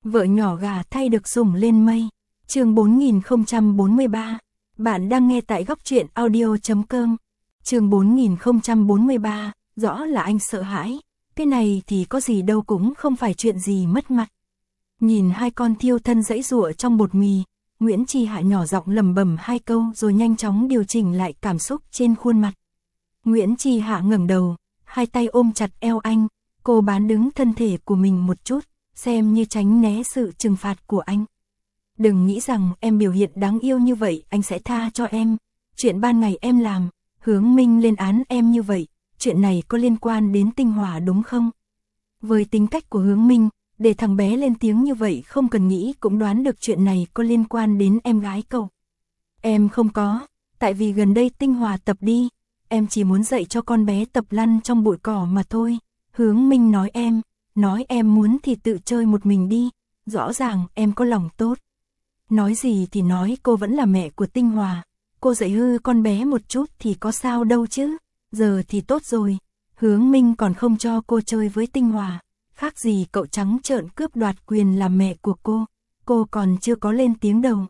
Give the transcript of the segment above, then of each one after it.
Vợ nhỏ gà thay được sủng lên mây. Chương 4043. Bạn đang nghe tại góc truyện audio.com. Chương 4043, rõ là anh sợ hãi. Cái này thì có gì đâu, cũng không phải chuyện gì mất mặt. Nhìn hai con thiêu thân giãy giụa trong bột mì, Nguyễn Chi Hạ nhỏ giọng lẩm bẩm hai câu rồi nhanh chóng điều chỉnh lại cảm xúc trên khuôn mặt. Nguyễn Chi Hạ ngẩng đầu, hai tay ôm chặt eo anh, cô bán đứng thân thể của mình một chút, xem như tránh né sự trừng phạt của anh. Đừng nghĩ rằng em biểu hiện đáng yêu như vậy anh sẽ tha cho em. Chuyện ban ngày em làm, Hướng Minh lên án em như vậy, chuyện này có liên quan đến Tinh Hòa đúng không? Với tính cách của Hướng Minh, để thằng bé lên tiếng như vậy không cần nghĩ cũng đoán được chuyện này có liên quan đến em gái cậu. Em không có, tại vì gần đây Tinh Hòa tập đi, em chỉ muốn dạy cho con bé tập lăn trong bụi cỏ mà thôi. Hướng Minh nói em muốn thì tự chơi một mình đi, rõ ràng em có lòng tốt. Nói gì thì nói, cô vẫn là mẹ của Tinh Hòa, cô dạy hư con bé một chút thì có sao đâu chứ, giờ thì tốt rồi, Hướng Minh còn không cho cô chơi với Tinh Hòa, khác gì cậu trắng trợn cướp đoạt quyền làm mẹ của cô còn chưa có lên tiếng đâu.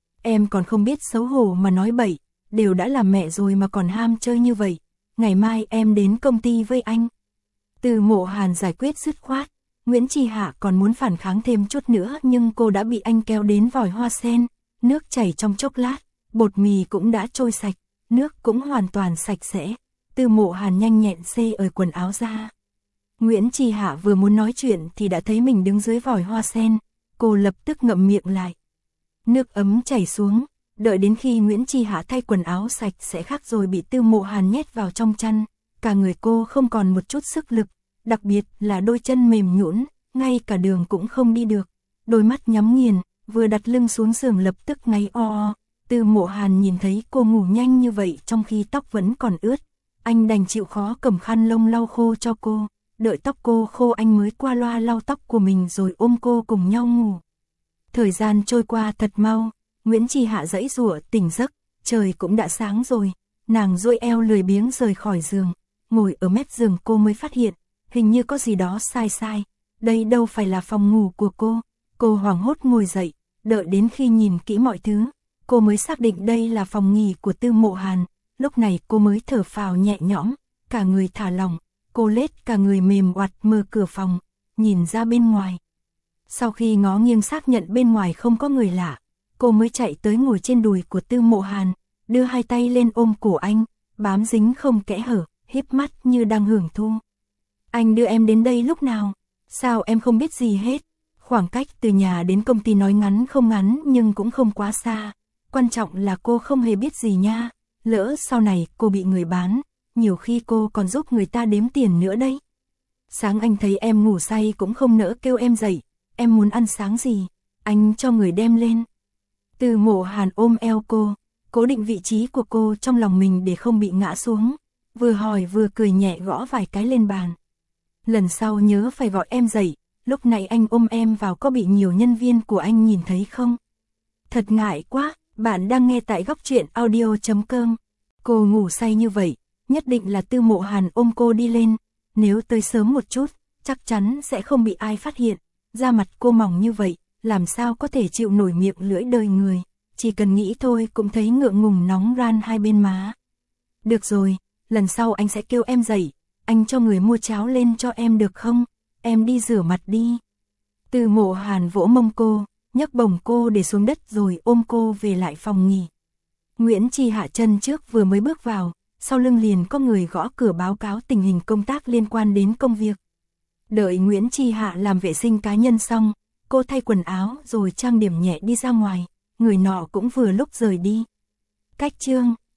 Em còn không biết xấu hổ mà nói bậy, đều đã là mẹ rồi mà còn ham chơi như vậy, ngày mai em đến công ty với anh. Từ Mộ Hàn giải quyết dứt khoát. Nguyễn Chi Hạ còn muốn phản kháng thêm chút nữa nhưng cô đã bị anh kéo đến vòi hoa sen, nước chảy trong chốc lát, bột mì cũng đã trôi sạch, nước cũng hoàn toàn sạch sẽ. Từ Mộ Hàn nhanh nhẹn xê ời quần áo ra. Nguyễn Chi Hạ vừa muốn nói chuyện thì đã thấy mình đứng dưới vòi hoa sen, cô lập tức ngậm miệng lại. Nước ấm chảy xuống, đợi đến khi Nguyễn Chi Hạ thay quần áo sạch sẽ khác rồi bị Từ Mộ Hàn nhét vào trong chăn, cả người cô không còn một chút sức lực. Đặc biệt là đôi chân mềm nhũn, ngay cả đường cũng không đi được. Đôi mắt nhắm nghiền, vừa đặt lưng xuống giường lập tức ngáy o o. Từ Mộ Hàn nhìn thấy cô ngủ nhanh như vậy trong khi tóc vẫn còn ướt. Anh đành chịu khó cầm khăn lông lau khô cho cô. Đợi tóc cô khô anh mới qua loa lau tóc của mình rồi ôm cô cùng nhau ngủ. Thời gian trôi qua thật mau, Nguyễn Chi Hạ giãy giụa tỉnh giấc, trời cũng đã sáng rồi. Nàng duỗi eo lười biếng rời khỏi giường, ngồi ở mép giường cô mới phát hiện. Hình như có gì đó sai, đây đâu phải là phòng ngủ của cô hoảng hốt ngồi dậy, đợi đến khi nhìn kỹ mọi thứ, cô mới xác định đây là phòng nghỉ của Từ Mộ Hàn, lúc này cô mới thở phào nhẹ nhõm, cả người thả lỏng, cô lết cả người mềm oặt mở cửa phòng, nhìn ra bên ngoài. Sau khi ngó nghiêng xác nhận bên ngoài không có người lạ, cô mới chạy tới ngồi trên đùi của Từ Mộ Hàn, đưa hai tay lên ôm cổ anh, bám dính không kẽ hở, híp mắt như đang hưởng thụ. Anh đưa em đến đây lúc nào? Sao em không biết gì hết? Khoảng cách từ nhà đến công ty nói ngắn không ngắn nhưng cũng không quá xa. Quan trọng là cô không hề biết gì nha. Lỡ sau này cô bị người bán, nhiều khi cô còn giúp người ta đếm tiền nữa đấy. Sáng anh thấy em ngủ say cũng không nỡ kêu em dậy. Em muốn ăn sáng gì? Anh cho người đem lên. Từ Mộ Hàn ôm eo cô, cố định vị trí của cô trong lòng mình để không bị ngã xuống. Vừa hỏi vừa cười nhẹ gõ vài cái lên bàn. Lần sau nhớ phải gọi em dậy, lúc này anh ôm em vào có bị nhiều nhân viên của anh nhìn thấy không? Thật ngại quá, bạn đang nghe tại góc truyện audio.com. Cô ngủ say như vậy, nhất định là Từ Mộ Hàn ôm cô đi lên, nếu tới sớm một chút, chắc chắn sẽ không bị ai phát hiện. Da mặt cô mỏng như vậy, làm sao có thể chịu nổi miệng lưỡi đời người, chỉ cần nghĩ thôi cũng thấy ngượng ngùng nóng ran hai bên má. Được rồi, lần sau anh sẽ kêu em dậy. Anh cho người mua cháo lên cho em được không? Em đi rửa mặt đi. Từ Mộ Hàn vỗ mông cô, nhấc bổng cô để xuống đất rồi ôm cô về lại phòng nghỉ. Nguyễn Chi Hạ chân trước vừa mới bước vào, sau lưng liền có người gõ cửa báo cáo tình hình công tác liên quan đến công việc. Đợi Nguyễn Chi Hạ làm vệ sinh cá nhân xong, cô thay quần áo rồi trang điểm nhẹ đi ra ngoài, người nọ cũng vừa lúc rời đi. Cách chương